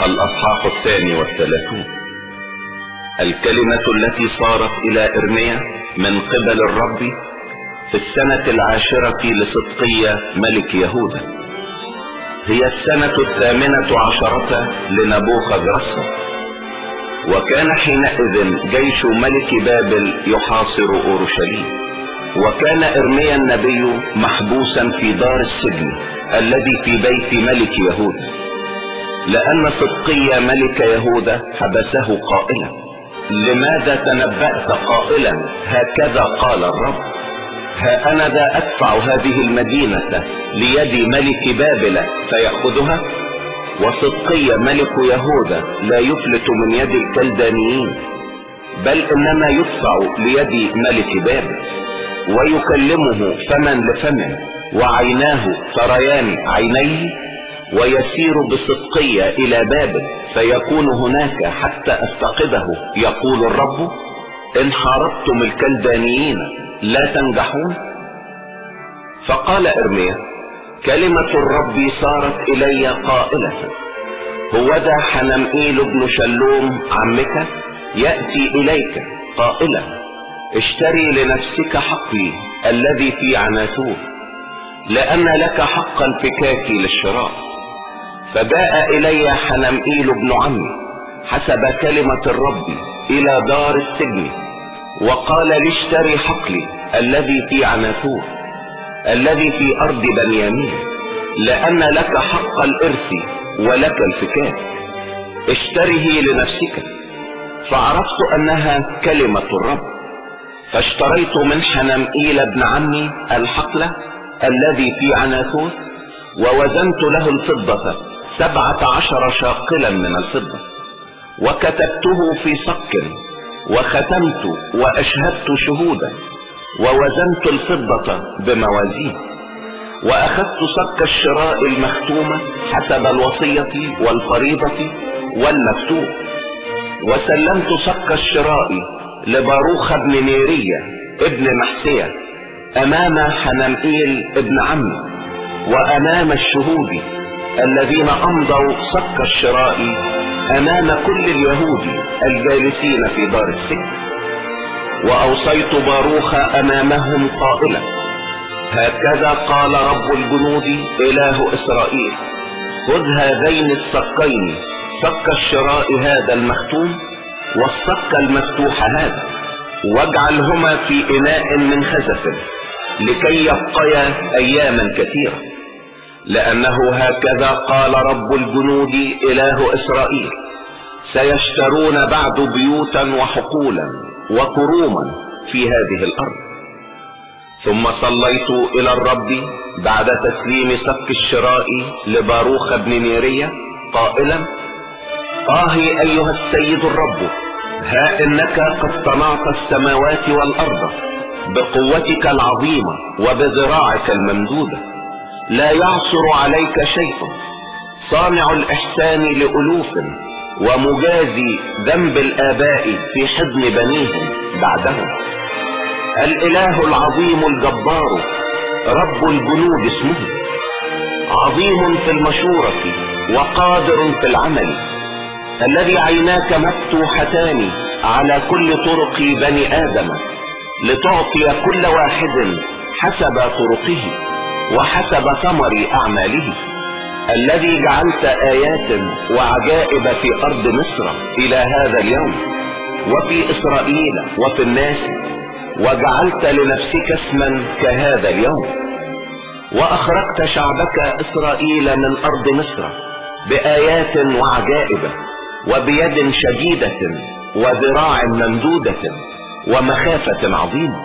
الأصحاح 32. الكلمة التي صارت إلى إرميا من قبل الرب في السنة 10 لصدقية ملك يهوذا، هي السنة 18 لنبوخذ رسل. وكان حينئذ جيش ملك بابل يحاصر أورشليم، وكان إرميا النبي محبوسا في دار السجن الذي في بيت ملك يهوذا، لأن صدقية ملك يهوذا حبسه قائلا: لماذا تنبأت قائلا هكذا قال الرب، ها أنا ذا أدفع هذه المدينة ليد ملك بابل فيأخذها، وصدقية ملك يهوذا لا يفلت من يد الكلدانيين، بل إنما يدفع ليد ملك بابل، ويكلمه فما لفم وعيناه تريان عينيه، ويسير بصدقية إلى بابل فيكون هناك حتى أفتقده، يقول الرب: إن حاربتم الكلدانيين لا تنجحون. فقال إرميا: كلمة الرب صارت إلي قائلة: هوذا حنمئيل بن شلوم عمك يأتي إليك قائلا: اشتري لنفسك حقي الذي في عناثور، لأن لك حق الفكاك للشراء. فجاء إلي حنمئيل بن عمي حسب كلمة الرب إلى دار السجن، وقال لي: اشتري حقلي الذي في عناثور الذي في أرض بنيامين، لأن لك حق الإرث ولك الفكاك، اشتره لنفسك. فعرفت أنها كلمة الرب، فاشتريت من حنمئيل بن عمي الحقل الذي في عناثور، ووزنت له الفضة 17 شاقلا من الفضة، وكتبته في صك، وختمت وأشهدت شهودا، ووزنت الفضة بموازين، وأخذت صك الشراء المختومة حسب الوصية والفريضة والمكتوب، وسلمت صك الشراء لباروخ بن نيرية ابن محسية أمام حنمئيل ابن عمي وأمام الشهود الذين أمضوا صك الشراء أمام كل اليهود الجالسين في دار السجن. وأوصيت باروخ أمامهم قائلا: هكذا قال رب الجنود إله إسرائيل: خذ هذين الصكين، صك الشراء هذا المختوم والصك المفتوح هذا، واجعلهما في إناء من خزف لكي يبقيا أياما كثيرة، لأنه هكذا قال رب الجنود إله إسرائيل: سيشترون بعد بيوتا وحقولا وكروما في هذه الأرض. ثم صليت إلى الرب بعد تسليم صك الشراء لباروخ بن نيرية قائلا: آهي أيها السيد الرب، ها إنك قد صنعت السماوات والأرض بقوتك العظيمة وبذراعك الممدودة، لا يعثر عليك شيء، صانع الإحسان لألوف، ومجازي ذنب الآباء في حضن بنيهم بعدهم. الإله العظيم الجبار رب الجنود اسمه، عظيم في المشورة وقادر في العمل، الذي عيناك مفتوحتان على كل طرق بني آدم، لتعطي كل واحد حسب طرقه وحسب ثمر أعماله، الذي جعلت آيات وعجائب في أرض مصر إلى هذا اليوم، وفي إسرائيل وفي الناس، وجعلت لنفسك اسما كهذا اليوم. وأخرجت شعبك إسرائيل من أرض مصر بآيات وعجائب وبيد شديدة وذراع ممدودة ومخافة عظيمة،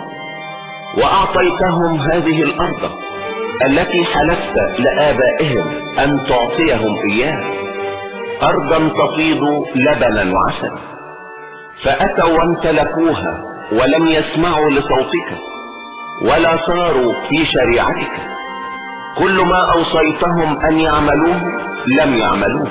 وأعطيتهم هذه الأرض التي حلفت لآبائهم أن تعطيهم إياها، أرضا تفيض لبنا وعسل. فأتوا وامتلكوها ولم يسمعوا لصوتك ولا صاروا في شريعتك، كل ما أوصيتهم أن يعملوه لم يعملوه،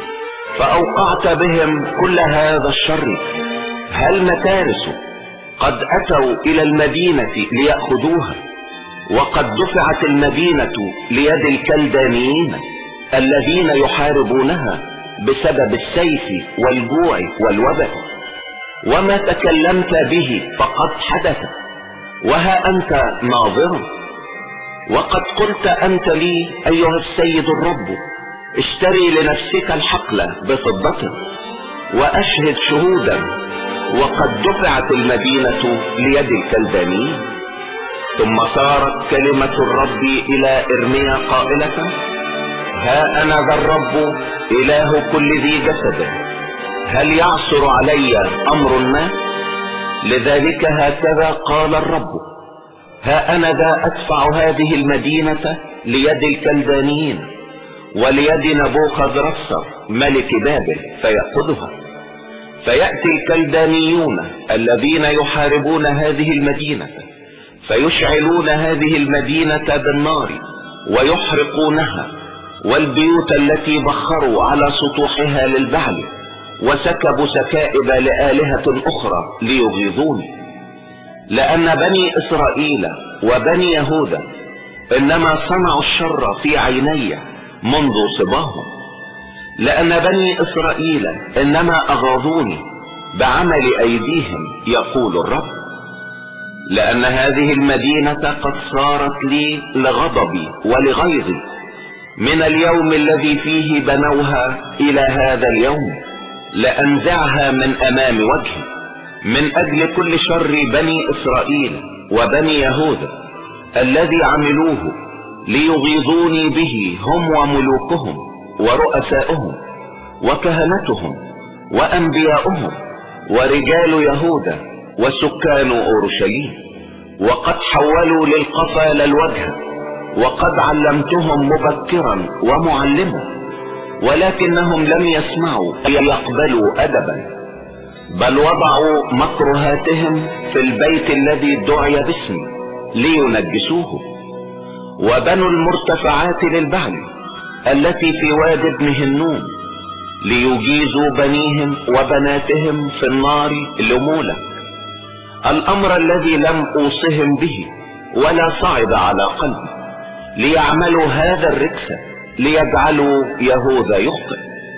فأوقعت بهم كل هذا الشر. هل متارس قد أتوا إلى المدينة ليأخذوها، وقد دفعت المدينة ليد الكلدانيين الذين يحاربونها بسبب السيف والجوع والوباء، وما تكلمت به فقد حدث، وها أنت ناظر. وقد قلت أنت لي أيها السيد الرب: اشتري لنفسك الحقل بفضة وأشهد شهودا، وقد دفعت المدينة ليد الكلدانيين. ثم صارت كلمة الرب إلى إرميا قائلة: ها أنا ذا الرب إله كل ذي جسد، هل يعثر علي أمر ما؟ لذلك هكذا قال الرب: ها أنا ذا أدفع هذه المدينة ليد الكلدانيين وليد نبوخذرصر ملك بابل فيأخذها. فيأتي الكلدانيون الذين يحاربون هذه المدينة فيشعلون هذه المدينة بالنار ويحرقونها، والبيوت التي بخروا على سطوحها للبعل، وسكبوا سكائب لآلهة أخرى ليغيظوني. لأن بني إسرائيل وبني يهوذا إنما صنعوا الشر في عيني منذ صباهم. لأن بني إسرائيل إنما أغاظوني بعمل أيديهم، يقول الرب. لأن هذه المدينة قد صارت لي لغضبي ولغيظي من اليوم الذي فيه بنوها إلى هذا اليوم، لأنزعها من أمام وجهي من أجل كل شر بني إسرائيل وبني يهوذا الذي عملوه ليغيظوني به، هم وملوكهم ورؤساؤهم وكهنتهم وأنبياؤهم ورجال يهوذا وسكان أورشليم. وقد حولوا للقفا الوجه، وقد علمتهم مبكرا ومعلما، ولكنهم لم يسمعوا يقبلوا أدبا، بل وضعوا مكرهاتهم في البيت الذي دعي باسمي لينجسوه. وبنوا المرتفعات للبعل التي في واد ابن هنوم ليجيزوا بنيهم وبناتهم في النار لمولك، الأمر الذي لم أوصهم به ولا صعد على قلبي، ليعملوا هذا الركس ليجعلوا يهوذا يخطئ.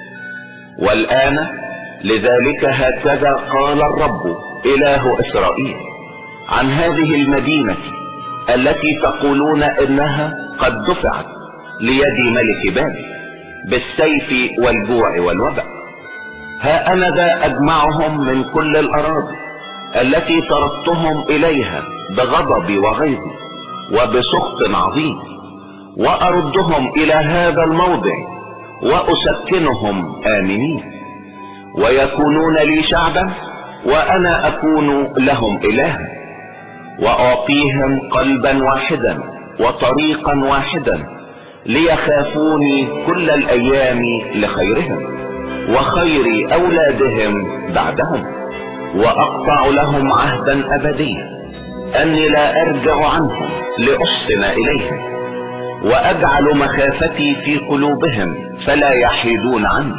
والآن لذلك هكذا قال الرب إله إسرائيل عن هذه المدينة التي تقولون إنها قد دفعت ليد ملك بابل بالسيف والجوع والوباء: ها أنا ذا أجمعهم من كل الأراضي التي طردتهم إليها بغضب وغيظ وبسخط عظيم، وأردهم إلى هذا الموضع وأسكنهم آمنين، ويكونون لي شعبا وأنا أكون لهم إلها، وأعطيهم قلبا واحدا وطريقا واحدا ليخافوني كل الأيام لخيرهم وخير أولادهم بعدهم، وأقطع لهم عهدا أبديا أني لا أرجع عنهم لأحسن إليهم، وأجعل مخافتي في قلوبهم فلا يحيدون عني،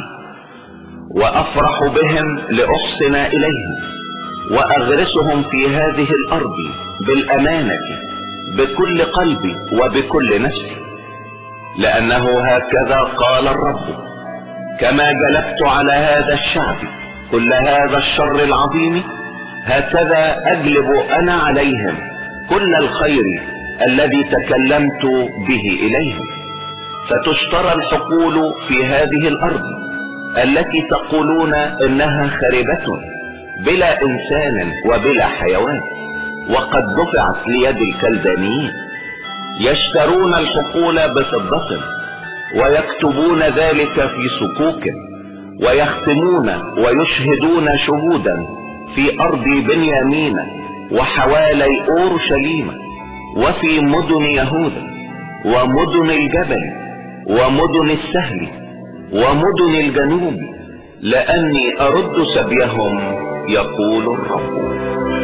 وأفرح بهم لأحسن إليهم، وأغرسهم في هذه الأرض بالأمانة بكل قلبي وبكل نفسي. لأنه هكذا قال الرب: كما جلبت على هذا الشعب كل هذا الشر العظيم، هكذا أجلب أنا عليهم كل الخير الذي تكلمت به إليهم. فتشترى الحقول في هذه الأرض التي تقولون إنها خربة بلا إنسان وبلا حيوان، وقد دفعت ليد الكلدانيين. يشترون الحقول بفضة ويكتبون ذلك في صكوك، ويختمون ويشهدون شهودا في أرض بنيامين وحوالي أورشليم وفي مدن يهوذا ومدن الجبل ومدن السهل ومدن الجنوب، لأني أرد سبيهم، يقول الرب.